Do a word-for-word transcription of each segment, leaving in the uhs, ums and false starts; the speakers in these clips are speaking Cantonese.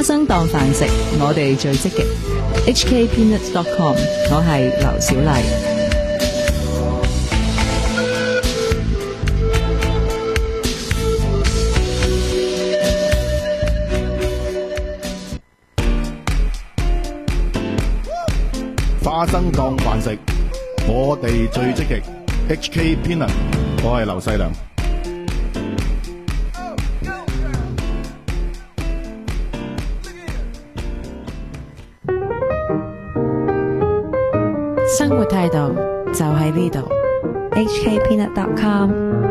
生當飯食，我哋最積極。H K Peanuts dot com， 我係劉小麗。 花生當飯食，我哋最積極。H K Peanut， 我係劉細良。 生活態度就喺呢度。 H K Peanut dot com。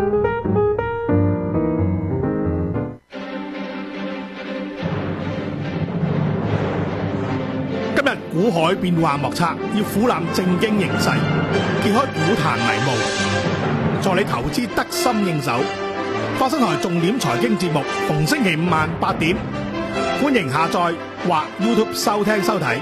今日股海變幻莫測，要俯瞰正經形勢，揭開股壇迷霧，助你投資得心應手。花生台重點財經節目，逢星期五晚八點，歡迎下載或 YouTube 收聽收睇。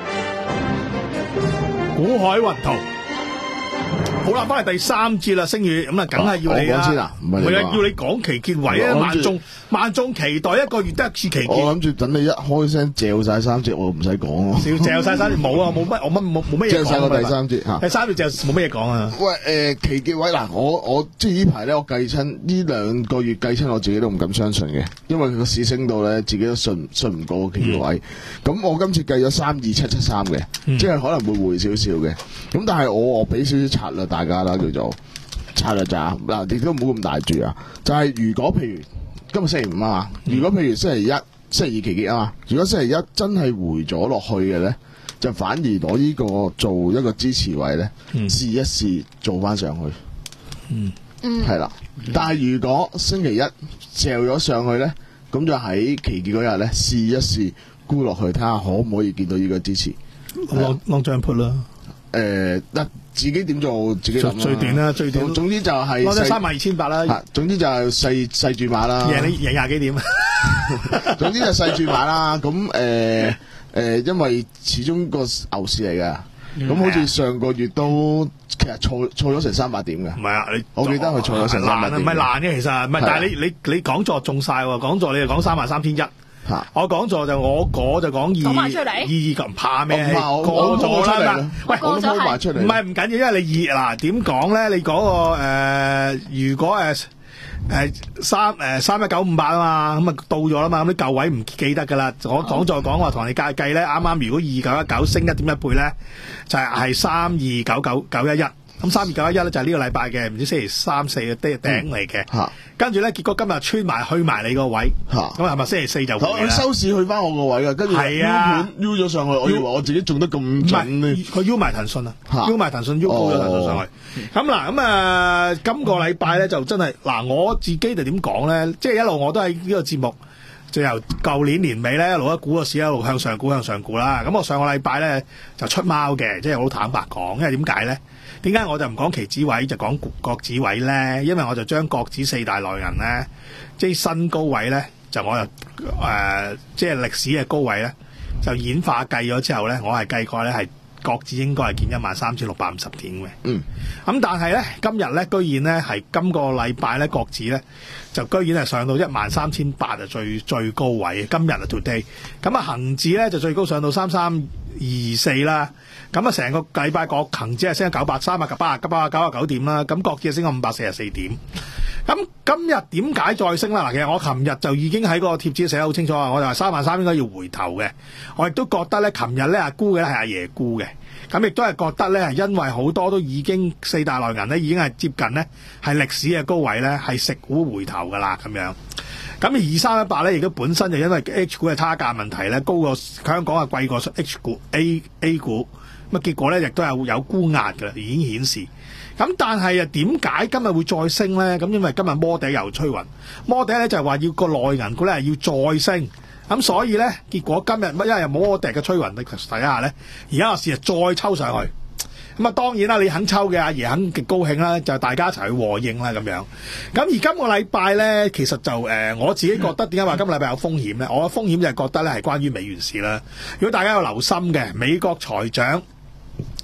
股海雲圖，好啦，翻嚟第三節啦，星宇咁啊，梗係要你我講先啊，唔係你係啊， 話要你講期結位啊，萬眾萬眾期待一個月得一次期結。 我諗住等你一開聲嚼晒三節，我唔使講咯。 少嚼晒三節冇啊，冇乜我乜冇冇乜嘢講。 嚼晒個第三節嚇， 第三節就冇乜嘢講啊。 喂，誒期結位嗱，我我即係呢排咧，我計親呢兩個月計親，我自己都唔敢相信嘅，因為佢個市升到咧，自己都信信唔過個期結位。咁、嗯、我今次計咗三二七七三嘅，即係可能會回少少嘅。咁但係我我俾少少策略大家啦，叫做策略咋嗱，亦都唔好咁大注啊。就係、是、如果譬如今日星期五啊嘛，如果譬如星期一、星期二期結啊嘛，如果星期一真係回咗落去嘅咧，就反而攞呢個做一個支持位咧，試、嗯、一試做翻上去。嗯嗯，係啦。但係如果星期一掉咗上去咧，咁就喺期結嗰日咧試一試沽落去，睇下可唔可以見到呢個支持。 long long jump put 啦。 誒，嗱，自己點做自己諗啦。 最短啦，最短。 總之就係攞咗三萬二千八啦。 總之就係細細注碼啦。 贏你贏廿幾點啊？ 總之就細注碼啦。咁誒誒，因為始終個牛市嚟嘅，咁好似上個月都其實錯錯咗成三百點嘅。 唔係啊，你我記得佢錯咗成三百點。 唔係難嘅，其實唔係，但係你你你講座中晒喎，講座你就講三萬三千一。我講座就我嗰就講二二二咁唔怕咩？過咗啦，喂， 我都開埋出嚟。 唔係唔緊要，因為你二嗱點講咧？你嗰個誒，如果誒誒三誒三一九五八啊嘛，咁啊到咗啦嘛，咁啲舊位唔記得噶啦。我講座講話同你計計咧，啱啱如果二九一九升一點一倍咧，就係係三二九九九一一。咁三二九一一咧就係呢個禮拜嘅，唔知星期三四嘅頂頂嚟嘅。嚇、嗯，跟住咧結果今日穿埋去埋你個位。嚇，咁係咪星期四就回啦？ 收市去翻我個位嘅，跟住 U 盤 U 咗上去，我以為我自己中得咁準咧。 佢 U 埋騰訊啊 ，U 埋騰訊 U 高咗騰訊上去。咁嗱，咁啊，今個禮拜咧就真係嗱，我自己就點講咧？即係一路我都喺呢個節目，就由舊年年尾咧一路一估個市一路向上估向上估啦。咁我上個禮拜咧就出貓嘅，即係好坦白講，因為點解咧？點解我就唔講期指位就講國指位咧？因為我就將國指四大內銀咧，即係新高位咧，就我就誒、呃、即係歷史嘅高位咧，就演化計咗之後咧，我係計過咧係國指應該係見一萬三千六百五十點嘅。嗯。咁但係咧，今日咧居然咧係今個禮拜咧國指咧就居然係上到一萬三千八啊，最最高位。今日啊 today， 咁啊恆指咧就最高上到三三二四啦。咁啊，成個禮拜個恒指係升咗九百三百八十八九啊九點啦，咁國指係升咗五百四十四點。咁今日點解再升啦？嗱，其實我琴日就已經喺個貼紙寫得好清楚啊，我就話三萬三應該要回頭嘅。我亦都覺得咧，琴日咧阿沽嘅係阿爺沽嘅，咁亦都係覺得咧係因為好多都已經四大內銀咧已經係接近咧係歷史嘅高位咧，係食股回頭噶啦咁樣。咁二三一八咧，亦都本身就因為 H 股嘅差價問題咧，高過香港係貴過 H 股 A A 股。咁結果咧亦都有有沽壓㗎，已經顯示。咁但係啊，點解今日會再升咧？咁因為今日摩底又吹雲，摩底咧就係話要個內銀股咧係要再升。咁所以咧，結果今日乜因為摩底嘅吹雲底下咧，而家個市啊再抽上去。咁啊，當然啦，你肯抽嘅阿爺肯極高興啦，就大家一齊去和應啦咁樣。咁而今個禮拜咧，其實就誒、呃、我自己覺得點解話今個禮拜有風險咧？我嘅風險就係覺得咧係關於美元市啦。如果大家有留心嘅，美國財長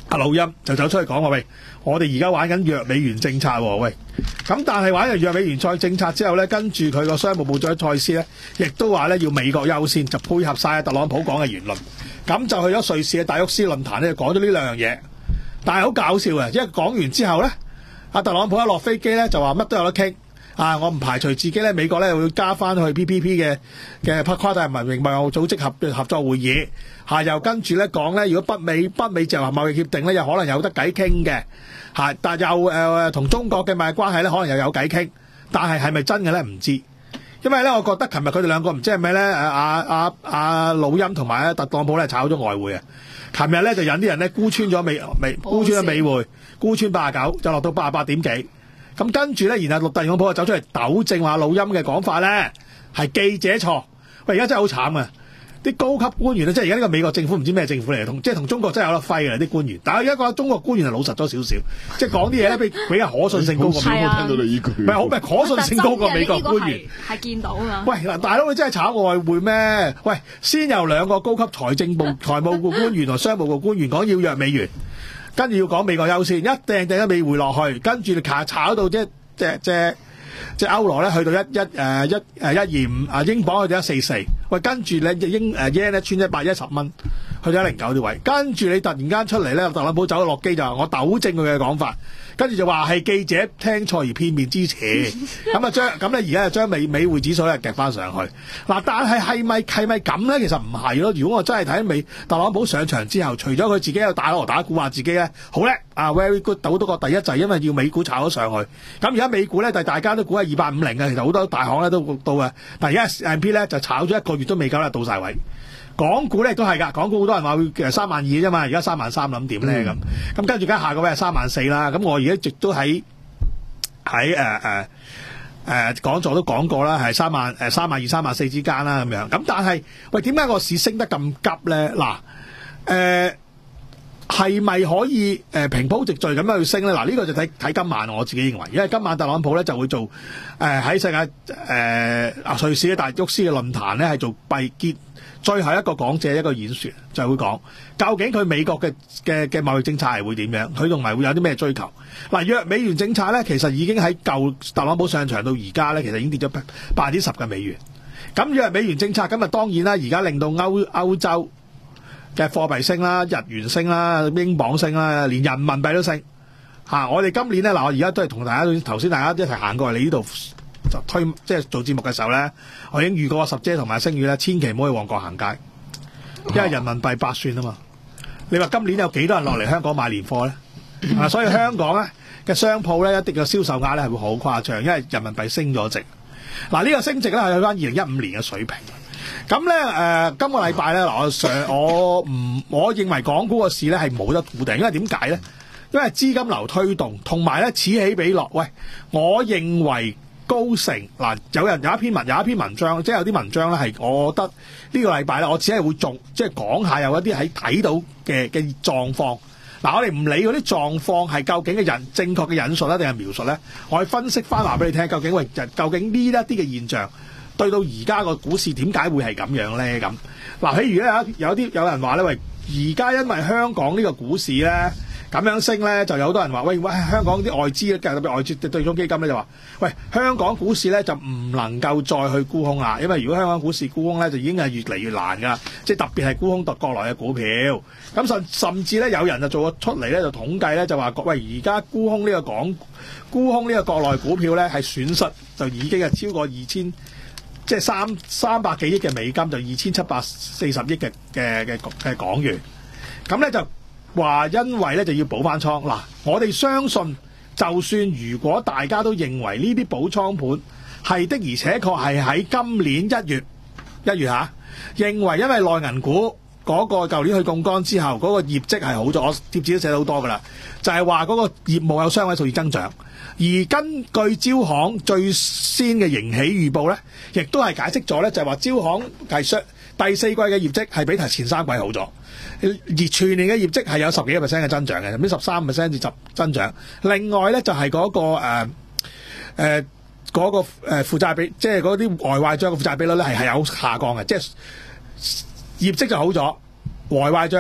阿老欽就走出去講話，喂，我哋而家玩緊弱美元政策喎，喂，咁但係玩完弱美元再政策之後咧，跟住佢個商務部長蔡斯咧，亦都話咧要美國優先，就配合晒特朗普講嘅言論，咁就去咗瑞士嘅戴沃斯論壇咧，講咗呢兩樣嘢，但係好搞笑嘅，因為講完之後咧，阿特朗普一落飛機咧就話乜都有得傾。啊！我唔排除自己咧，美國咧會加翻去 P P P 嘅嘅跨大文明貿易組織合合作會議，嚇、啊、又跟住咧講咧，如果北美北美自由貿易協定咧，又可能有得偈傾嘅，嚇、啊，但又誒同、呃、中國嘅貿易關係咧，可能又有偈傾，但係係咪真嘅咧？唔知，因為咧，我覺得琴日佢哋兩個唔知係咪咧，誒阿阿阿老欽同埋特朗普咧炒咗外匯啊！琴日咧就引啲人咧沽穿咗美美沽穿咗美匯，沽穿八十九就落到八十八點幾。咁跟住咧，然後特朗普就走出嚟糾正話老欽嘅講法咧係記者錯。喂，而家真係好慘啊！啲高級官員咧，即係而家呢個美國政府唔知咩政府嚟嘅，同即係同中國真係有得揮嘅啲官員。但係而家覺得中國官員係老實咗少少，即係講啲嘢咧比比較可信性高過美國。 我聽到你依句， 唔係好唔係可信性高過美國官員。 係見到㗎。 喂嗱，大佬你真係炒外匯咩？喂，先有兩個高級財政部、財務部官員同商務部官員講要弱美元。跟住要講美國優先，一掟掟咗美匯落去，跟住炒炒到即即即即歐羅咧去到一一誒一誒一二五啊，英鎊去到一四四，喂，跟住你英誒 yen 咧穿一百一十蚊，去到一零九啲位，跟住你突然間出嚟咧，特朗普走咗落機就話我糾正佢嘅講法，跟住就話係記者聽錯而片面之詞，咁啊將咁咧而家就將美美匯指數咧夾翻上去，嗱，但係係咪係咪咁咧？其實唔係咯，如果我真係睇美特朗普上場之後，除咗佢自己有打鑼打鼓話自己咧好叻啊 very good 賭到個第一就係因為要美股炒咗上去，咁而家美股咧就大家都估係二八五零嘅，其實好多大行咧都到嘅，但係而家 S and P 咧就炒咗一個月都未夠啦，到晒位。港股咧都係㗎，港股好多人話會誒三萬二啫嘛，而家三萬三諗點咧咁，咁跟住而家下個位係三萬四啦，咁我而家一直都喺喺誒誒誒講座都講過啦，係三萬誒三萬二三萬四之間啦咁樣，咁但係喂點解個市升得咁急咧？嗱誒係咪可以誒、呃、平鋪直敍咁樣去升咧？嗱呢、呢個就睇睇今晚我自己認為，因為今晚特朗普咧就會做誒喺、呃、世界誒、呃、瑞士嘅達沃斯嘅論壇咧係做閉結。最後一個講者一個演說就係會講究竟佢美國嘅嘅嘅貿易政策係會點樣，佢同埋會有啲咩追求。嗱，弱美元政策咧，其實已經喺舊特朗普上場到而家咧，其實已經跌咗百分之十嘅美元。咁弱美元政策咁啊，當然啦，而家令到歐歐洲嘅貨幣升啦，日元升啦，英鎊升啦，連人民幣都升嚇、啊。我哋今年咧嗱，我而家都係同大家頭先大家一齊行過嚟你呢度。就推即係做節目嘅時候咧，我已經預告十姐同埋星宇咧，千祈唔好去旺角行街，因為人民幣八算啊嘛。你話今年有幾多人落嚟香港買年貨咧？啊，所以香港咧嘅商鋪咧一定嘅銷售額咧係會好誇張，因為人民幣升咗值。嗱，呢個升值咧係去翻二零一五年嘅水平。咁咧誒，今個禮拜咧嗱，我上我唔，我認為港股個市咧係冇得估定，因為點解咧？因為資金流推動，同埋咧此起彼落。喂，我認為。高盛嗱，有人有一篇文有一篇文章，即係有啲文章咧係，我覺得呢個禮拜咧，我只係會做即係講下有一啲喺睇到嘅嘅狀況。嗱，我哋唔理嗰啲狀況係究竟嘅人正確嘅引述咧，定係描述咧，我去分析翻話俾你聽，究竟喂，究竟呢一啲嘅現象對到而家個股市點解會係咁樣咧？咁嗱，譬如咧有有啲有人話咧，喂，而家因為香港呢個股市咧。咁樣升咧，就有好多人話：喂喂，香港啲外資咧，特別外資對沖基金咧就話：喂，香港股市咧就唔能夠再去沽空啦，因為如果香港股市沽空咧，就已經係越嚟越難噶啦，即係特別係沽空特國內嘅股票。咁甚甚至咧，有人就做咗出嚟咧，就統計咧，就話：喂，而家沽空呢個港沽空呢個國內股票咧，係損失就已經係超過二千，即係三三百幾億嘅美金，就二千七百四十億嘅嘅嘅嘅港元。咁咧就。話因為咧就要補翻倉嗱，我哋相信就算如果大家都認為呢啲補倉盤係的而且確係喺今年一月一月嚇、啊，認為因為內銀股嗰個舊年去槓桿之後嗰、嗰個業績係好咗，我貼紙都寫到好多噶啦，就係話嗰個業務有雙位數字增長，而根據招行最先嘅盈喜預報咧，亦都係解釋咗咧，就係話招行計出第四季嘅業績係比前三季好咗。而全年嘅業績係有十幾個 percent 嘅增長嘅，咁十三 percent 至十增長。另外咧就係、是、嗰、那個誒誒嗰個誒、呃、負債比，即係嗰啲外壞帳嘅負債比率咧係係有下降嘅，即係業績就好咗，外壞帳嗰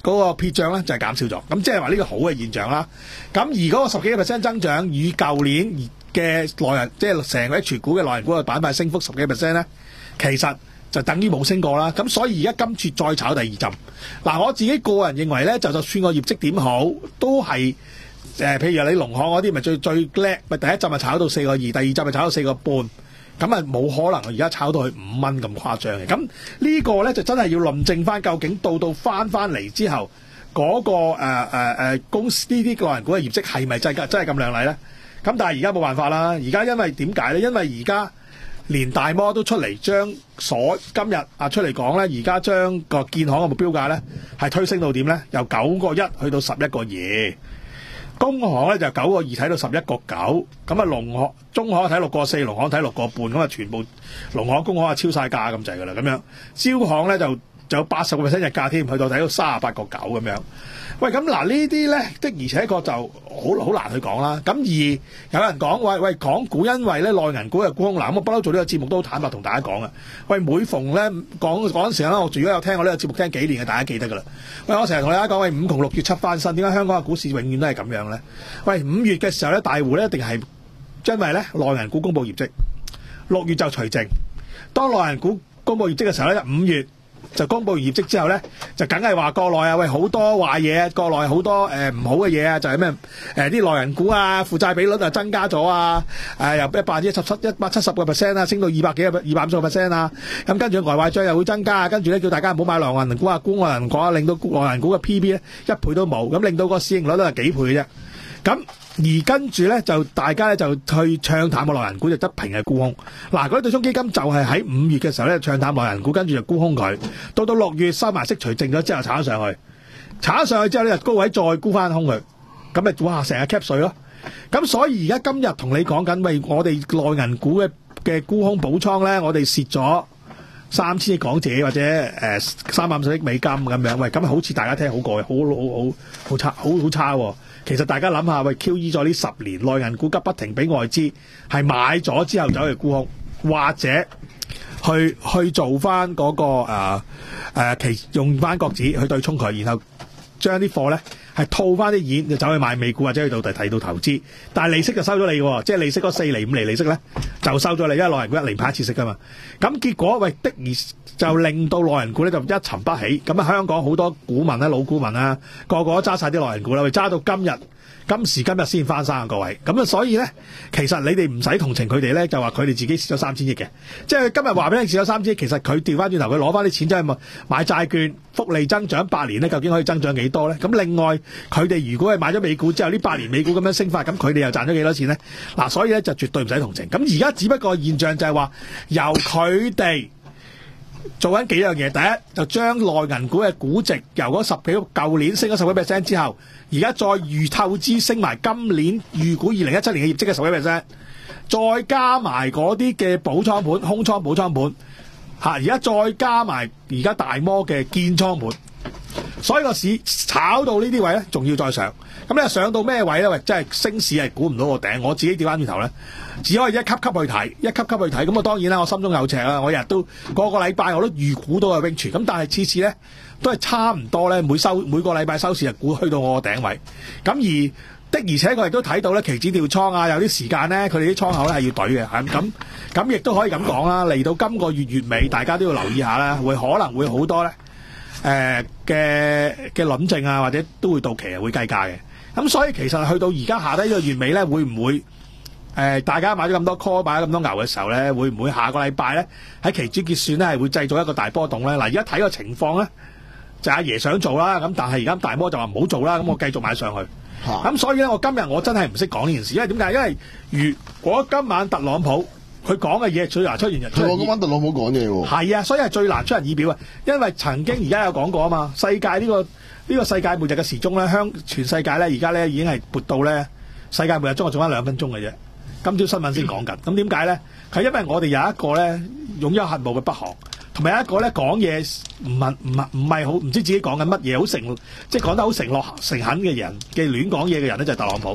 嗰個撇帳咧就係減少咗，咁即係話呢個好嘅現象啦。咁而嗰個十幾個 percent 增長與舊年嘅內人，即係成個 H 股嘅內人股嘅板塊升幅十幾 percent 咧，其實就等於冇升過啦。咁所以而家今次再炒第二浸，嗱我自己個人認為咧，就就算個業績點好，都係誒、呃，譬如你農行嗰啲咪最最叻，咪第一浸咪炒到四個二，第二浸咪炒到四個半，咁啊冇可能而家炒到去五蚊咁誇張嘅。咁呢個咧就真係要論證翻，究竟到到翻翻嚟之後，嗰、那個誒誒誒公司呢啲個人股嘅業績係咪真係真係咁亮麗咧？咁但係而家冇辦法啦，而家因為點解咧？因為而家連大摩都出嚟將所今日啊出嚟講咧，而家將個建行嘅目標價咧係推升到點咧？由九個一去到十一個二，工行咧就九個二睇到十一個九，咁啊農行、中行睇六個四，農行睇六個半，咁啊全部農行、工行啊超晒價咁滯噶啦，咁樣招行咧就就有八十個 percent 日價添，去到睇到三十八個九咁樣。喂，咁嗱呢啲咧的而且確就好好難去講啦。咁而有人講，喂喂，港股因為咧內銀股嘅沽空，嗱咁我不嬲做呢個節目都坦白同大家講啊。喂，每逢咧講嗰陣時咧，我如果有聽我呢個節目聽幾年嘅，大家記得噶啦。喂，我成日同大家講，喂，五窮六月七翻身，點解香港嘅股市永遠都係咁樣咧？喂，五月嘅時候咧，大戶咧一定係因為咧內銀股公佈業績，六月就除淨。當內銀股公佈業績嘅時候咧，五月就公佈完業績之後咧，就梗係話國內啊，喂好多壞嘢啊，國內好多誒唔好嘅嘢啊，就係咩誒啲內銀股啊，負債比率啊增加咗啊，誒由一百分之一十七一百七十個 percent 啊，升到二百幾個二百五十個 percent 啊，咁跟住外壞賬又會增加，跟住咧叫大家唔好買內銀股啊，沽內銀股啊，令到內銀股嘅 P B 咧一倍都冇，咁令到個市盈率都係幾倍嘅啫。咁而跟住咧就大家咧就去唱淡個內銀股，就得平係沽空。嗱，嗰啲對沖基金就係喺五月嘅時候咧唱淡內銀股，跟住就沽空佢。到到六月收埋息除淨咗之後炒咗上去，炒咗上去之後咧就高位再沽翻空佢，咁咪哇成日 cap 水咯。咁所以而家今日同你講緊，喂我哋內銀股嘅嘅沽空補倉咧，我哋蝕咗三千億港紙或者誒三百五十億美金咁樣。喂，咁好似大家聽好過，好好好好差，好好差喎。其實大家諗下，喂 Q E 咗呢十年內銀股急不停俾外資係買咗之後走去沽空，或者去去做翻嗰、那個誒誒期用翻國指去對沖佢，然後將啲貨咧係套翻啲現就走去買美股或者去到提到投資，但係利息就收咗你嘅，即係利息嗰四厘五厘利息咧就收咗你，因為內銀股一年派一次息噶嘛。咁結果喂的而就令到內銀股咧就一沉不起。咁啊香港好多股民咧老股民啦，個個都揸晒啲內銀股啦，喂揸到今日今時今日先翻生啊各位。咁啊所以咧其實你哋唔使同情佢哋咧，就話佢哋自己蝕咗三千億嘅，即係今日話俾你蝕咗三千億，其實佢調翻轉頭佢攞翻啲錢真係買買債券，複利增長八年咧，究竟可以增長幾多咧？咁另外佢哋如果係買咗美股之後呢八年美股咁樣升法，咁佢哋又賺咗幾多錢咧？嗱，所以咧就絕對唔使同情。咁而家只不過現象就係話由佢哋做緊幾樣嘢，第一就將內銀股嘅估值由嗰十幾舊年升咗十幾 percent 之後，而家再預透支升埋今年預估二零一七年嘅業績嘅十幾 percent，再加埋嗰啲嘅補倉盤、空倉補倉盤嚇，而家再加埋而家大摩嘅建倉盤，所以個市炒到呢啲位咧，仲要再上。咁你上到咩位咧？喂，真係升市係估唔到個頂。我自己調翻轉頭咧，只可以一級級去睇，一級級去睇。咁我當然啦，我心中有尺啦。我日都個個禮拜我都預估到個 range，咁但係次次咧都係差唔多咧，每收每個禮拜收市係估去到我個頂位。咁而的而且確亦都睇到咧，期指調倉啊，有啲時間咧，佢哋啲倉口咧係要懟嘅。咁咁亦都可以咁講啦。嚟到今個月月尾，大家都要留意下啦，會可能會好多咧誒嘅嘅輪證啊，或者都會到期啊，會計價嘅。咁所以其實去到而家下低呢個月尾咧，會唔會誒、呃、大家買咗咁多 call 買咗咁多牛嘅時候咧，會唔會下個禮拜咧喺期指結算咧係會製造一個大波動咧？嗱，而家睇個情況咧，就阿爺想做啦，咁但係而家大摩就話唔好做啦，咁我繼續買上去。咁、啊、所以咧，我今日我真係唔識講呢件事，因為點解？因為如果今晚特朗普佢講嘅嘢最難出現人， 我今晚特朗普講嘢喎。係啊，所以係最難出人意表啊！因為曾經而家有講過啊嘛，世界呢、呢個呢、呢個世界末日嘅時鐘咧，香全世界咧而家咧已經係撥到咧世界末日鐘，仲翻兩分鐘嘅啫。今朝新聞先講緊，咁點解咧？係因為我哋有一個咧擁有核武嘅北韓，同埋有一個咧講嘢唔係唔係唔係好唔知自己講緊乜嘢，好承即係講得好承諾誠懇嘅人嘅亂講嘢嘅人咧，就係特朗普。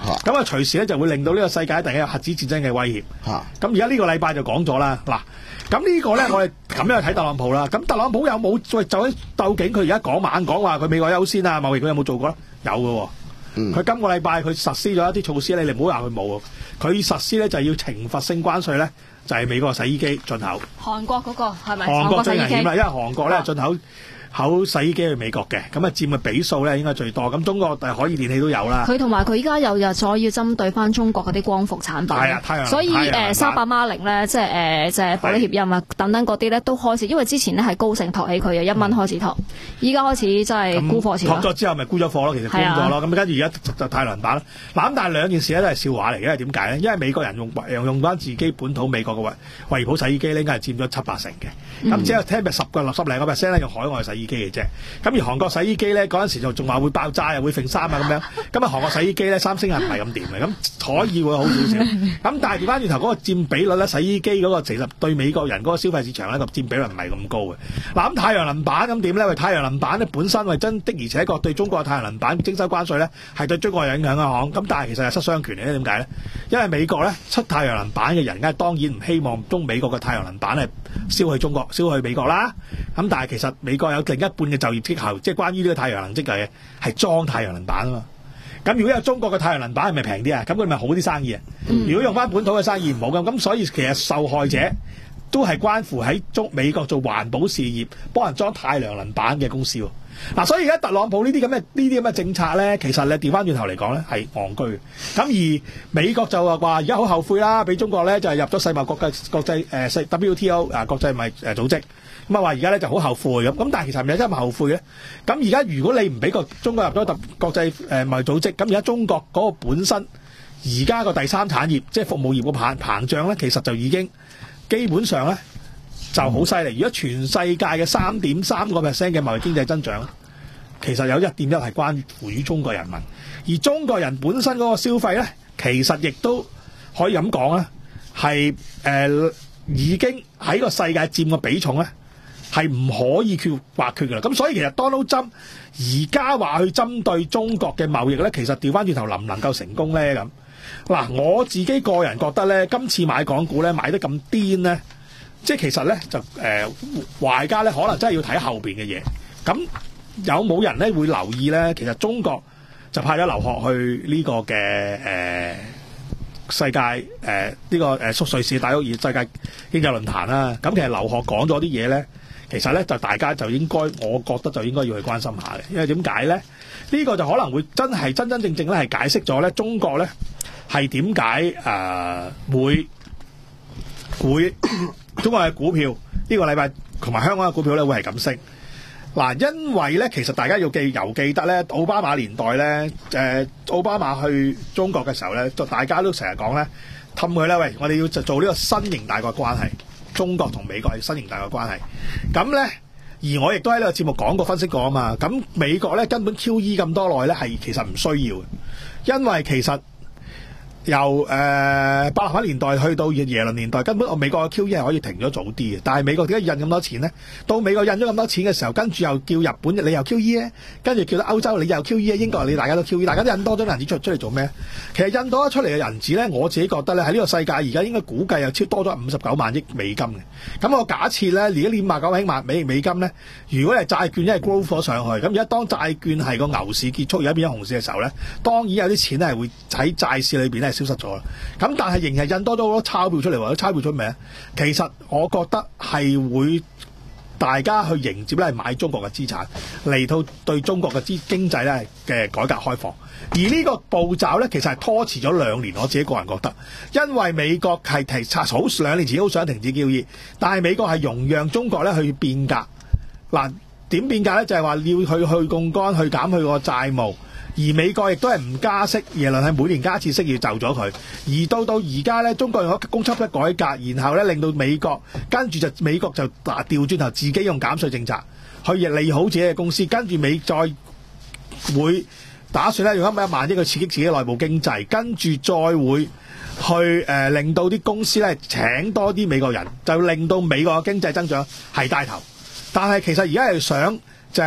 咁啊隨時咧就會令到呢個世界一定有核子戰爭嘅威脅。咁而家呢個禮拜就講咗啦，嗱，咁呢個咧我哋咁樣去睇特朗普啦。咁特朗普有冇喂就喺究竟佢而家講猛講話佢美國優先啊貿易佢有冇做過咧？有嘅喎。佢今個禮拜佢實施咗一啲措施咧，你唔好話佢冇，佢實施咧就係要懲罰性關稅咧，就係美國洗衣機進口。 韓國嗰個係咪？ 韓國最危險啦，因為韓國咧啊進口口洗衣機去美國嘅，咁啊佔嘅比數咧應該最多。咁中國誒可以電器都有啦。 佢同埋佢依家又又再要針對翻中國嗰啲光伏產品， 係啊太陽所以太陽能誒沙伯馬寧咧，即係誒即係玻璃協鑫啊等等嗰啲咧都開始，因為之前咧係高盛托起佢嘅一蚊開始托，依家開始真係沽貨潮啦。 托咗之後咪沽咗貨咯，其實沽咗咯。咁跟住而家就太陽能板啦。嗱咁但係兩件事咧都係笑話嚟嘅，因為點解咧？因為美國人用用用翻自己本土美國嘅惠惠而浦洗衣機咧，應該係佔咗七八成嘅。咁、嗯、只有聽日十個十零個 percent 咧用海外洗衣機嘅啫。咁而韓國洗衣機咧嗰陣時就仲話會爆炸又會揈衫啊咁樣。咁啊韓國洗衣機咧三星係唔係咁掂嘅，咁可以會好少少。咁但係調翻轉頭嗰個佔比率咧，洗衣機嗰個其實對美國人嗰個消費市場咧個佔比率唔係咁高嘅。嗱咁太陽能板咁點咧？喂，太陽能板咧本身係真的而且確對中國嘅太陽能板徵收關稅咧係對中國有影響嘅行。咁但係其實係失商權嚟咧，點解咧？因為美國咧出太陽能板嘅人，梗係當然唔希望中美國嘅太陽能板係燒去中國、燒去美國啦。咁但係其實美國有另一半嘅就業機構，即係關於呢個太陽能職嘅係裝太陽能板啊嘛。咁如果有中國嘅太陽能板係咪平啲啊？咁佢咪好啲生意啊？嗯、如果用翻本土嘅生意唔好咁，咁所以其實受害者都係關乎喺中美國做環保事業幫人裝太陽能板嘅公司喎。嗱、啊，所以而家特朗普呢啲咁嘅呢啲咁嘅政策咧，其實咧調翻轉頭嚟講咧係戇居嘅。咁而美國就話話而家好後悔啦，俾中國咧就係入咗世貿國際國際誒世 W T O 啊國際貿易誒組織，咁啊話而家咧就好後悔咁。咁但係其實係咪真係後悔咧？咁而家如果你唔俾個中國入咗特國際誒貿易組織，咁而家中國嗰個本身而家個第三產業即係服務業嘅膨膨脹咧，其實就已經基本上咧。就好犀利！如果全世界嘅三點三個 percent 嘅貿易經濟增長，其實有一點一係關乎於中國人民，而中國人本身嗰個消費咧，其實亦都可以咁講咧，係誒、呃、已經喺個世界佔個比重咧，係唔可以缺或缺㗎啦。咁所以其實 Donald Trump 而家話去針對中國嘅貿易咧，其實調翻轉頭能唔能夠成功咧？咁嗱，我自己個人覺得咧，今次買港股咧買得咁癲咧。即係其實咧就誒、呃、壞家咧可能真係要睇後邊嘅嘢，咁有冇人咧會留意咧？其實中國就派咗劉鶴去呢個嘅誒、呃、世界誒呢、呃這個誒瑞士戴沃爾世界經濟論壇啦。咁其實劉鶴講咗啲嘢咧，其實咧就大家就應該，我覺得就應該要去關心下嘅，因為點解咧？呢、這個就可能會真係真真正正咧係解釋咗咧中國咧係點解誒會會。中國嘅股票呢、這個禮拜同埋香港嘅股票咧會係咁升嗱，因為咧其實大家要記猶記得咧，奧巴馬年代咧，誒、呃、奧巴馬去中國嘅時候咧，就大家都成日講咧氹佢咧，喂，我哋要就做呢個新型大國關係，中國同美國係新型大國關係。咁咧，而我亦都喺呢個節目講過分析過啊嘛。咁美國咧根本 Q E 咁多耐咧係其實唔需要嘅，因為其實。由誒八十年代去到耶倫年代，根本我美國嘅 Q E 係可以停咗早啲嘅。但係美國點解印咁多錢呢？到美國印咗咁多錢嘅時候，跟住又叫日本你又 Q E 咧，跟住叫到歐洲你又 Q E 咧，英國你大家都 Q E， 大家都印多咗銀紙出出嚟做咩？其實印多咗出嚟嘅銀紙咧，我自己覺得咧喺呢個世界而家應該估計有超多咗五十九萬億美金嘅。咁我假設咧，而家呢五十九萬美美金咧，如果係債券一係 growth 咗上去，咁而家當債券係個牛市結束，而家變咗熊市嘅時候咧，當然有啲錢係會喺債市裏邊咧消失咗啦。咁但係仍然係印多咗好多鈔票出嚟，或者鈔票出名。其實我覺得係會大家去迎接咧，係買中國嘅資產嚟到對中國嘅經經濟咧嘅改革開放。而呢個步驟咧，其實係拖遲咗兩年。我自己個人覺得，因為美國係提查好兩年前好想停止 Q E， 但係美國係容讓中國咧去變革。嗱，點變革咧？就係話要去去槓桿，去減去個債務。而美國亦都係唔加息，耶倫係每年加一次息要就咗佢。而到到而家咧，中國用咗供給側改革，然後咧令到美國跟住就美國就嗱調轉頭自己用減稅政策去利好自己嘅公司，跟住美再會打算咧用一萬一萬億去刺激自己內部經濟，跟住再會去誒、呃、令到啲公司咧請多啲美國人，就令到美國嘅經濟增長係帶頭。但係其實而家係想就係話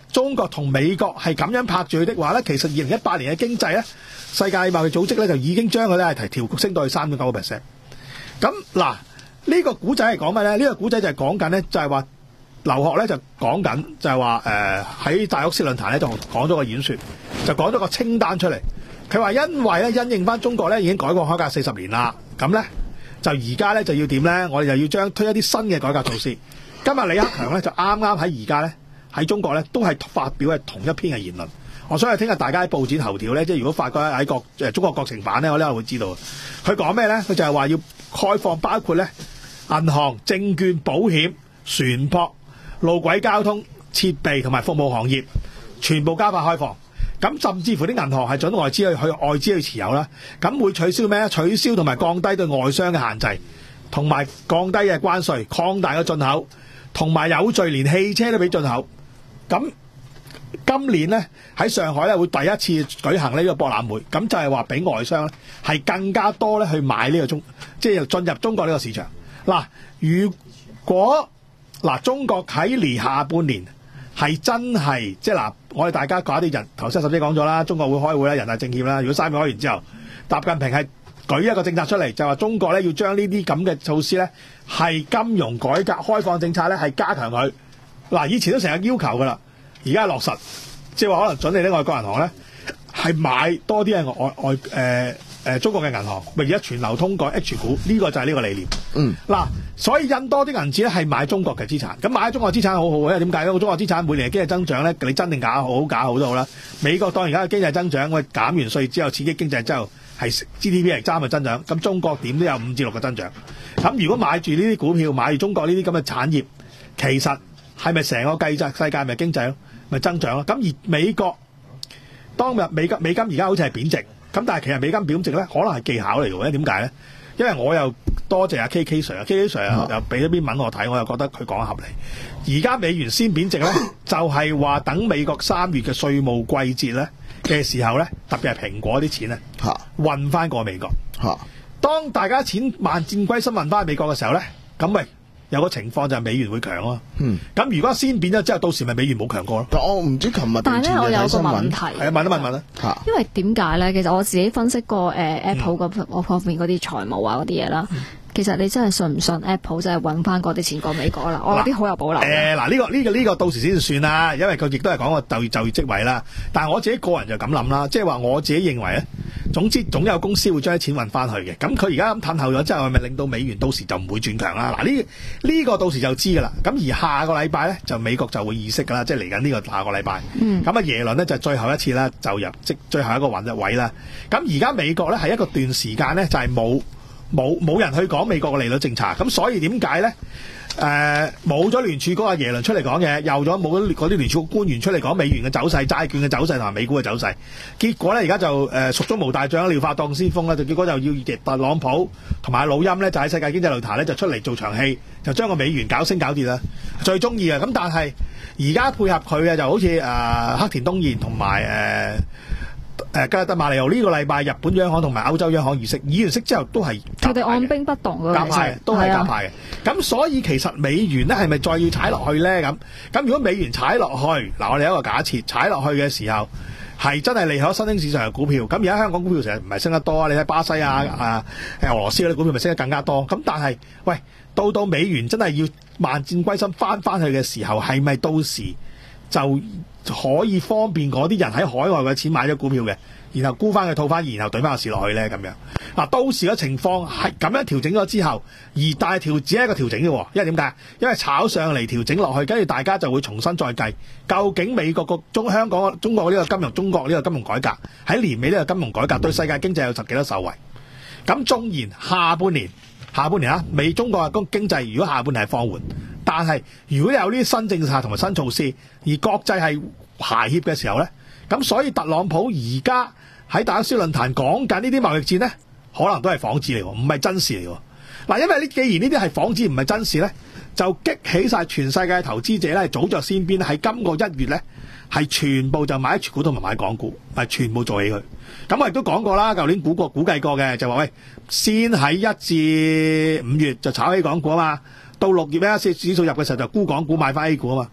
中國同美國係咁樣拍住佢的話咧，其實二零一八年嘅經濟咧，世界貿易組織咧就已經將佢咧係提調升到去三點九個 percent。咁嗱，呢個古仔係講咩咧？呢個古仔就係講緊咧，就係話劉鶴咧就講緊，就係話誒喺達沃斯論壇咧就講咗個演說，就講咗個清單出嚟。佢話因為咧因應翻中國咧已經改革開放四十年啦，咁咧就而家咧就要點咧？我哋就要將推一啲新嘅改革措施。今日李克強咧就啱啱喺而家咧喺中國咧都係發表係同一篇嘅言論。我相信聽日大家喺報紙頭條咧，即係如果發覺喺國誒中國國情版咧，我呢會知道。佢講咩咧？佢就係話要開放包括咧銀行、證券、保險、船舶、路軌交通、設備同埋服務行業，全部加快開放。咁甚至乎啲銀行係準外資去去外資去持有啦。咁會取消咩？取消同埋降低對外商嘅限制，同埋降低嘅關稅，擴大嘅進口，同埋有序連汽車都俾進口。咁今年呢，喺上海咧會第一次舉行呢個博覽會，咁就係話俾外商咧係更加多咧去買呢個中，即係進入中國呢個市場。嗱，如果嗱中國喺年下半年係真係即係嗱，我哋大家講啲人頭先十姐講咗啦，中國會開會啦，人大政協啦。如果三月開完之後，習近平係舉一個政策出嚟，就話中國咧要將呢啲咁嘅措施咧係金融改革開放政策咧係加強佢。嗱，以前都成日要求噶啦。而家落實，即係話可能準你啲外國銀行咧，係買多啲係外外誒誒、呃呃、中國嘅銀行，咪而家全流通過 H 股，呢、這個就係呢個理念。嗯，嗱，所以印多啲銀紙咧係買中國嘅資產，咁買中國資產好好嘅，因為點解咧？中國資產每年嘅經濟增長咧，你真定假好假好都好啦。美國當而家嘅經濟增長，我減完稅之後刺激經濟之後係 G D P 係三嘅增長，咁中國點都有五至六個增長。咁如果買住呢啲股票，買住中國呢啲咁嘅產業，其實係咪成個計則世界咪經濟咯？咪增長咯，咁而美國當日美金美金而家好似係貶值，咁但係其實美金貶值咧，可能係技巧嚟嘅喎。點解咧？因為我又多謝阿 K K Sir 啊 ，K K Sir 啊又俾咗篇文我睇，我又覺得佢講得合理。而家美元先貶值咧，就係話等美國三月嘅稅務季節咧嘅時候咧，特別係蘋果啲錢咧，運翻過美國。當大家錢萬箭歸心運翻美國嘅時候咧，咁咪有個情況就係美元會強咯。嗯，咁如果先貶咗之後，到時咪美元冇強過咯。 但我唔知琴日但係咧，我有個問題。 係啊，問一問問啦。 嚇。因為點解咧？其實我自己分析過誒、呃、Apple 嗰我方面嗰啲財務啊嗰啲嘢啦。嗯、其實你真係信唔信 Apple 真係揾翻嗰啲錢過美國啦？我有啲好有保留。誒嗱，呢個呢個呢個到時先算啦，因為佢亦都係講個就業就業職位啦。但係我自己個人就咁諗啦，即係話我自己認為咧。總之總有公司會將啲錢運翻去嘅，咁佢而家咁褪後咗之後，係咪令到美元到時就唔會轉強啦？嗱，呢呢個到時就知噶啦。咁而下個禮拜咧，就美國就會議息噶啦，即係嚟緊呢個下個禮拜。嗯。咁啊，耶倫呢就最後一次啦，就入即最後一個混入位啦。咁而家美國咧係一個段時間咧就係冇冇冇人去講美國嘅利率政策，咁所以點解咧？誒冇咗聯儲局阿耶倫出嚟講嘢，又咗冇咗嗰啲聯儲局官員出嚟講美元嘅走勢、債券嘅走勢同埋美股嘅走勢，結果咧而家就誒蜀中無大將，廖化當先鋒啦，就結果就要特朗普同埋老欽咧，就喺世界經濟論壇咧就出嚟做場戲，就將個美元搞升搞跌啦，最中意啊！咁但係而家配合佢嘅就好似誒、呃、黑田東彥同埋誒。呃誒加德馬里奧呢個禮拜日本央行同埋歐洲央行議息，議完息之後都係佢哋按兵不動嘅， 鴿派都係鴿派嘅。咁、啊、所以其實美元咧係咪再要踩落去咧？咁咁如果美元踩落去，嗱我哋有一個假設，踩落去嘅時候係真係利好新興市場嘅股票。咁而家香港股票成日唔係升得多啊，你睇巴西啊、嗯、啊俄羅斯嗰啲股票咪升得更加多。咁但係喂，到到美元真係要萬箭歸心翻翻去嘅時候，係咪到時就可以方便嗰啲人喺海外嘅錢買咗股票嘅，然後沽翻佢套翻，然後懟翻個市落去咧咁樣。嗱，到時嘅情況係咁樣調整咗之後，而但係調只係一個調整嘅，因為點解？因為炒上嚟調整落去，跟住大家就會重新再計，究竟美國個中香港中國呢個金融中國呢個金融改革喺年尾呢個金融改革對世界經濟有十幾多受惠？咁縱然下半年下半年啊，美中國嘅經濟如果下半年係放緩，但係如果有呢啲新政策同埋新措施，而國際係排協嘅時候咧，咁所以特朗普而家喺達沃斯論壇講緊呢啲貿易戰咧，可能都係仿製嚟，唔係真事嚟。嗱，因為呢，既然呢啲係仿製唔係真事咧，就激起晒全世界投資者咧，早着先邊喺今個一月咧，係全部就買 H 股同埋買港股，係全部做起佢。咁我亦都講過啦，舊年估過估計過嘅，就話喂，先喺一至五月就炒起港股啊嘛，到六月咧，指數入嘅時候就沽港股買翻 A 股啊嘛。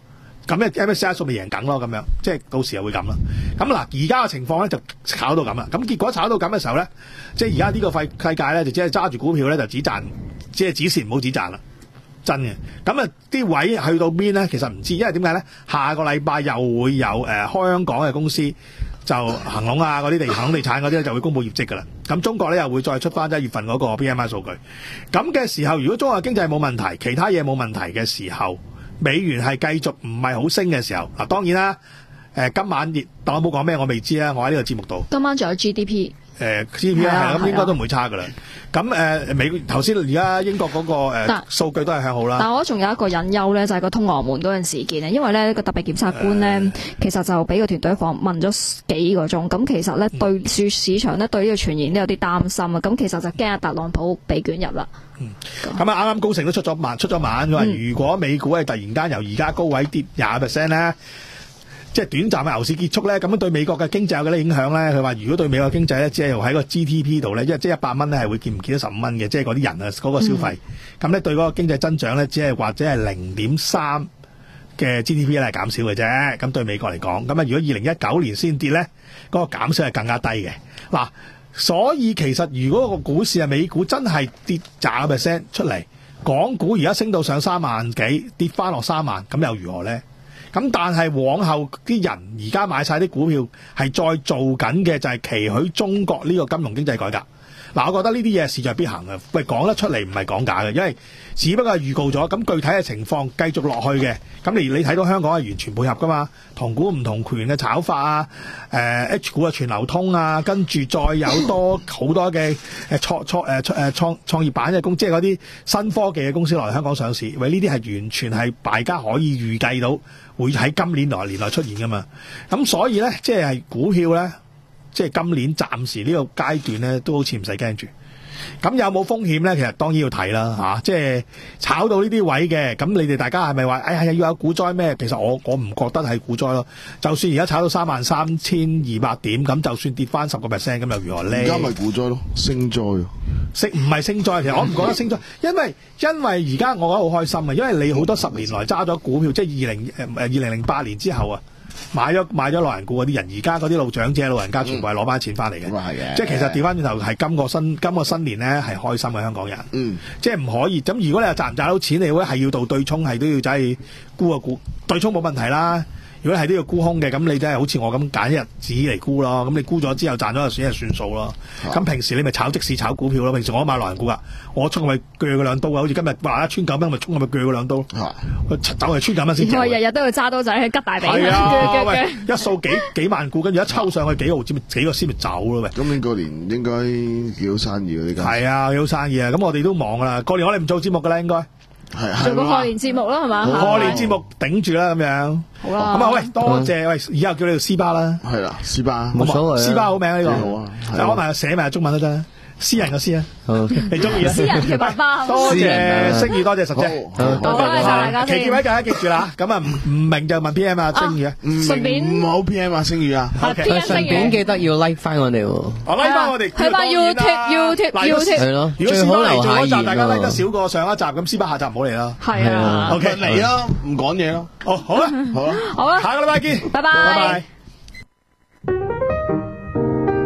咁咧 M S C I 數咪贏緊咯，咁樣即係到時又會咁啦。咁嗱，而家嘅情況咧就炒到咁啦。咁結果炒到咁嘅時候咧，即係而家呢個世世界咧就只係揸住股票咧就只賺，即係只蝕唔好只賺啦。真嘅，咁啊啲位去到邊咧？其實唔知，因為點解咧？下個禮拜又會有誒、呃、香港嘅公司就恒隆啊嗰啲地恒隆地產嗰啲咧就會公布業績噶啦。咁中國咧又會再出翻一月份嗰個 P M I 數據。咁嘅時候，如果中國經濟冇問題，其他嘢冇問題嘅時候，美元係繼續唔係好升嘅時候，嗱當然啦，誒、呃、今晚特朗普講咩我未知啦，我喺呢個節目度。 今晚仲有 G D P。 誒 G D P 啦，咁應該都唔會差噶啦。咁誒、呃、美頭先而家英國嗰、那個誒、呃、數據都係向好啦。 但我仲有一個隱憂咧，就係、是、個通俄門嗰陣事件咧，因為咧個特別檢察官咧、呃，其實就俾個團隊訪問咗幾個鐘。咁其實咧、嗯、對市市場咧對呢個傳言都有啲擔心啊。咁其實就驚阿特朗普被捲入啦。 嗯，咁啊啱啱高盛都出咗晚出咗晚，佢話如果美股係突然間由而家高位跌廿 percent 咧。即係短暫嘅牛市結束咧，咁樣對美國嘅經濟有幾多影響咧？佢話如果對美國經濟咧，只係喺個 G D P 度咧，因為即係一百蚊咧係會見唔見到十五蚊嘅，即係嗰啲人啊嗰個消費，咁、嗯、咧對嗰個經濟增長咧，只係或者係零點三嘅 G D P 咧係減少嘅啫。咁對美國嚟講，咁啊如果二零一九年先跌咧，嗰、嗰個減少係更加低嘅。嗱，所以其實如果個股市係美股真係跌廿 percent 出嚟，港股而家升到上三萬幾，跌翻落三萬，咁又如何咧？咁但係往後啲人而家買晒啲股票係再做緊嘅就係期許中國呢個金融經濟改革。嗱，我覺得呢啲嘢勢在必行嘅，喂講得出嚟唔係講假嘅，因為只不過係預告咗，咁具體嘅情況繼續落去嘅。咁你你睇到香港係完全配合噶嘛，同股唔同權嘅炒法啊，誒 H 股嘅全流通啊，跟住再有多好多嘅誒創創誒誒創創業板嘅公，即係嗰啲新科技嘅公司落嚟香港上市，喂呢啲係完全係大家可以預計到會喺今年來年內出現噶嘛。咁所以咧，即係股票咧。即係今年暫時呢個階段咧，都好似唔使驚住。咁有冇風險咧？其實當然要睇啦嚇。即係炒到呢啲位嘅，咁你哋大家係咪話，哎呀要有股災咩？其實我我唔覺得係股災咯。就算而家炒到三萬三千二百點，咁就算跌翻十個 percent，咁又如何咧？ 而家咪股災咯，升災。 升唔係升災，其實我唔覺得升災，因為因為而家我覺得好開心啊，因為你好多十年來揸咗股票，即係二零誒誒二零零八年之後啊。買咗買咗老人股嗰啲人，而家嗰啲老長者、老人家全部係攞翻錢翻嚟嘅。咁啊係嘅，即係其實調翻轉頭係今個新今個新年咧係開心嘅香港人。嗯，即係唔可以咁。如果你話賺唔賺到錢，你會係要到對沖，係都要走去沽個股，對沖冇問題啦。如果係都要沽空嘅，咁你真係好似我咁揀一日子嚟沽咯。咁你沽咗之後賺咗就算係算數咯。咁、啊、平時你咪炒即市炒股票咯。平時我都買老人股噶，我衝入去鋸佢兩刀啊！好似今日話一穿九蚊，咪衝入去鋸佢兩刀。啊，走係穿九蚊先。 我日日都要揸刀仔去吉大髀。 係啊，喂，一掃幾幾萬股，跟住一抽上去幾毫子，咪幾個先咪走咯。喂， 今年過年應該幾好生意呢間。 係啊，幾好生意啊！咁我哋都忙噶啦。過年我哋唔做節目噶啦，應該。 係做個賀年節目啦，係嘛？ 賀年節目頂住啦，咁樣。好啦。咁啊，喂，多謝喂，以後叫你做斯巴啦。 係啦，斯巴冇所謂。 斯巴好名呢個。 好啊。 就我埋寫埋中文都得。私人嘅私啊，你中意啊？ 私人嘅爸爸， 多謝星宇，多謝實姐， 多謝大家。 期結位大家記住啦，咁啊唔唔明就問 P M 啊，星宇啊， 順便唔好 P M 啊，星宇啊， 順便記得要 like 翻我哋喎， 我 like 翻我哋， 去翻 YouTube，YouTube，YouTube， 係咯， 如果斯巴嚟做嗰集，大家 like 得少過上一集，咁斯巴下集唔好嚟啦。 係啊 ，OK 嚟咯，唔講嘢咯。 哦，好啦，好啦， 好啦， 下個禮拜見， 拜拜， 拜拜。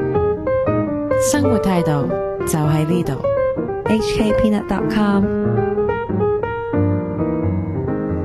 生活態度就喺呢度。 H K Peanut dot com